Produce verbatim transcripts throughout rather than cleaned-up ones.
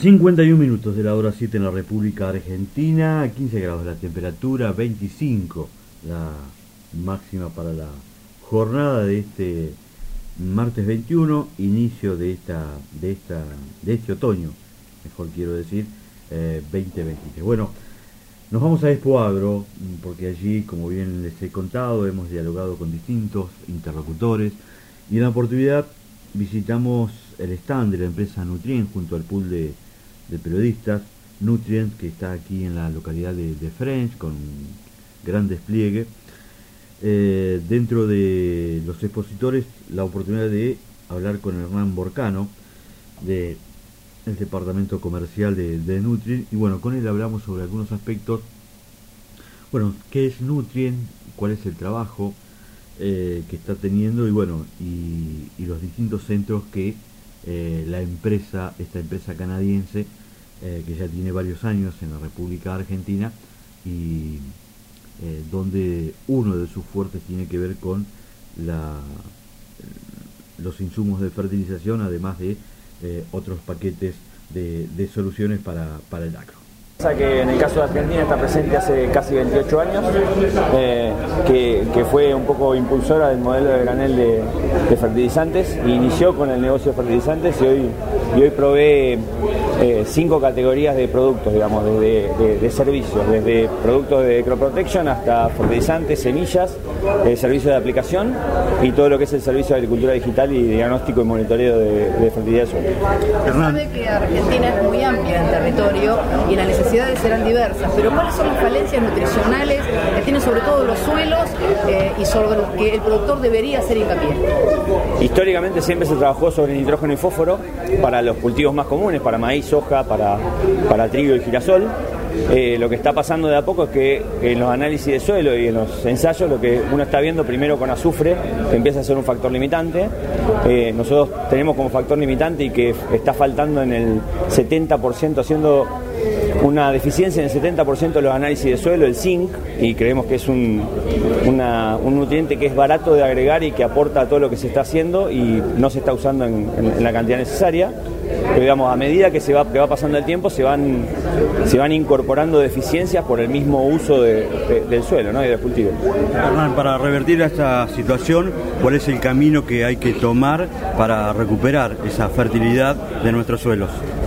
cincuenta y un minutos de la hora siete en la República Argentina, quince grados la temperatura, veinticinco la máxima para la jornada de este martes veintiuno, inicio de esta de esta de este otoño, mejor quiero decir, eh, veinte veintitrés. Bueno, nos vamos a Expo Agro, porque allí, como bien les he contado, hemos dialogado con distintos interlocutores y en la oportunidad visitamos el stand de la empresa Nutrien junto al pool de de periodistas Nutrien, que está aquí en la localidad de, de French, con un gran despliegue. Eh, dentro de los expositores, la oportunidad de hablar con Hernán Borcano, del departamento comercial de, de Nutrien, y bueno, con él hablamos sobre algunos aspectos. Bueno, ¿qué es Nutrien? ¿Cuál es el trabajo eh, que está teniendo? Y bueno, y, y los distintos centros que eh, la empresa, esta empresa canadiense, Eh, que ya tiene varios años en la República Argentina y eh, donde uno de sus fuertes tiene que ver con la, los insumos de fertilización, además de eh, otros paquetes de, de soluciones para, para el agro. Que en el caso de Argentina está presente hace casi veintiocho años, eh, que, que fue un poco impulsora del modelo de granel de, de fertilizantes, e inició con el negocio de fertilizantes y hoy, y hoy provee eh, cinco categorías de productos, digamos, de, de, de servicios, desde productos de crop protection hasta fertilizantes, semillas, eh, servicios de aplicación y todo lo que es el servicio de agricultura digital y diagnóstico y monitoreo de, de fertilidad de suelo. Se sabe que Argentina es muy amplia en territorio y la necesidad serán diversas, pero ¿cuáles son las falencias nutricionales que tienen sobre todo los suelos eh, y sobre los que el productor debería hacer hincapié? Históricamente siempre se trabajó sobre nitrógeno y fósforo para los cultivos más comunes, para maíz, soja, para, para trigo y girasol. Eh, lo que está pasando de a poco es que en los análisis de suelo y en los ensayos lo que uno está viendo primero con azufre, que empieza a ser un factor limitante. Eh, nosotros tenemos como factor limitante y que está faltando en el setenta por ciento, haciendo una deficiencia en el setenta por ciento de los análisis de suelo, el zinc, y creemos que es un, una, un nutriente que es barato de agregar y que aporta a todo lo que se está haciendo y no se está usando en, en, en la cantidad necesaria. Pero digamos, a medida que se va, que va pasando el tiempo se van, se van incorporando deficiencias por el mismo uso de, de, del suelo, ¿no? Y del cultivo. Hernán, para revertir esta situación, ¿cuál es el camino que hay que tomar para recuperar esa fertilidad de nuestros suelos?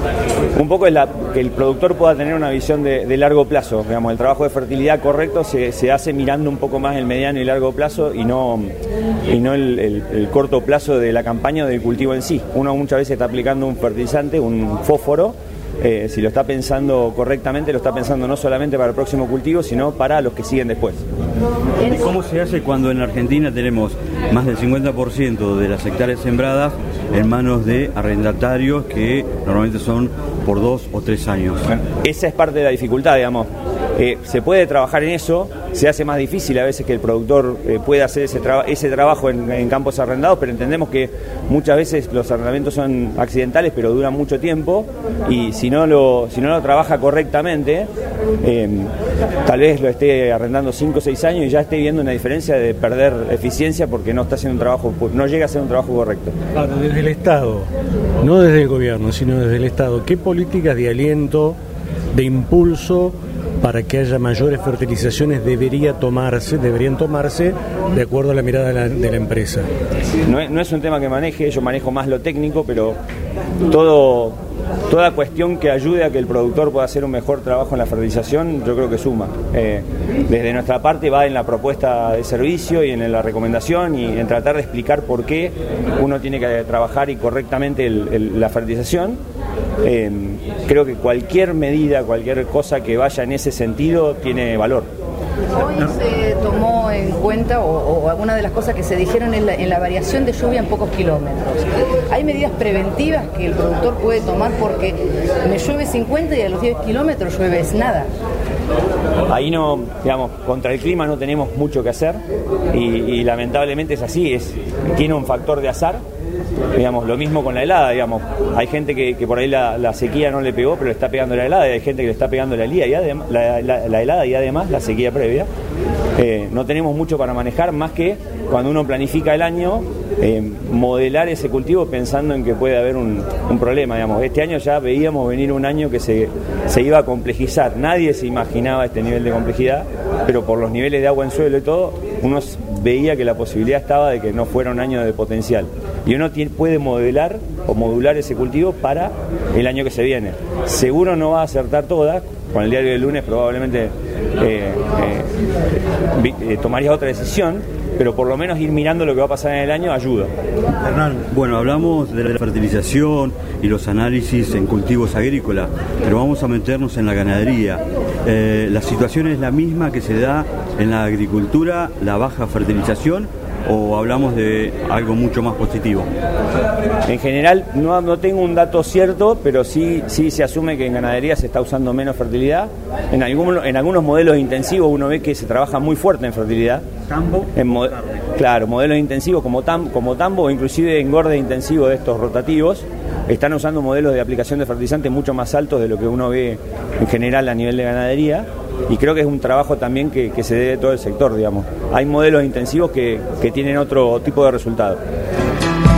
Un poco es la, que el productor pueda tener una visión de, de largo plazo. Digamos, el trabajo de fertilidad correcto se, se hace mirando un poco más el mediano y largo plazo y no, y no el, el, el corto plazo de la campaña o del cultivo en sí. Uno muchas veces está aplicando un fertilizante, un fósforo, eh, si lo está pensando correctamente, lo está pensando no solamente para el próximo cultivo, sino para los que siguen después. ¿Y cómo se hace cuando en Argentina tenemos más del cincuenta por ciento de las hectáreas sembradas en manos de arrendatarios que normalmente son por dos o tres años? Bueno, esa es parte de la dificultad, digamos. Eh, se puede trabajar en eso, se hace más difícil a veces que el productor eh, pueda hacer ese, traba, ese trabajo en, en campos arrendados, pero entendemos que muchas veces los arrendamientos son accidentales, pero duran mucho tiempo, y si no lo, si no lo trabaja correctamente, eh, tal vez lo esté arrendando cinco o seis años y ya esté viendo una diferencia de perder eficiencia porque no está haciendo un trabajo, no llega a hacer un trabajo correcto. Ahora, desde el Estado, no desde el gobierno, sino desde el Estado, ¿qué políticas de aliento, de impulso para que haya mayores fertilizaciones debería tomarse, deberían tomarse de acuerdo a la mirada de la, de la empresa? No es, no es un tema que maneje, yo manejo más lo técnico, pero todo, toda cuestión que ayude a que el productor pueda hacer un mejor trabajo en la fertilización, yo creo que suma. Eh, desde nuestra parte va en la propuesta de servicio y en la recomendación y en tratar de explicar por qué uno tiene que trabajar y correctamente el, el, la fertilización. Eh, creo que cualquier medida, cualquier cosa que vaya en ese sentido tiene valor. Hoy se tomó en cuenta, o, o alguna de las cosas que se dijeron en la, en la variación de lluvia en pocos kilómetros. ¿Hay medidas preventivas que el productor puede tomar porque me llueve cincuenta y a los diez kilómetros llueve nada? Ahí no, digamos, contra el clima no tenemos mucho que hacer y, y lamentablemente es así, es, tiene un factor de azar digamos, lo mismo con la helada, digamos, hay gente que, que por ahí la, la sequía no le pegó, pero le está pegando la helada, y hay gente que le está pegando la, helada, y además, la, la, la helada y además la sequía previa. Eh, no tenemos mucho para manejar, más que cuando uno planifica el año, eh, modelar ese cultivo pensando en que puede haber un, un problema, digamos. Este año ya veíamos venir un año que se, se iba a complejizar, nadie se imaginaba este nivel de complejidad, pero por los niveles de agua en suelo y todo, uno veía que la posibilidad estaba de que no fuera un año de potencial. Y uno tiene, puede modelar o modular ese cultivo para el año que se viene. Seguro no va a acertar todas, con el diario del lunes probablemente eh, eh, eh, tomaría otra decisión, pero por lo menos ir mirando lo que va a pasar en el año ayuda. Hernán, bueno, hablamos de la fertilización y los análisis en cultivos agrícolas, pero vamos a meternos en la ganadería. Eh, ¿La situación es la misma que se da en la agricultura, la baja fertilización, o hablamos de algo mucho más positivo? En general no, no tengo un dato cierto, pero sí, sí se asume que en ganadería se está usando menos fertilidad. En, algún, en algunos modelos intensivos uno ve que se trabaja muy fuerte en fertilidad. ¿Tambo? En mo- claro, modelos intensivos como, tam, como tambo o inclusive engorde intensivo de estos rotativos. Están usando modelos de aplicación de fertilizantes mucho más altos de lo que uno ve en general a nivel de ganadería, y creo que es un trabajo también que, que se debe a todo el sector, digamos. Hay modelos intensivos que, que tienen otro tipo de resultado.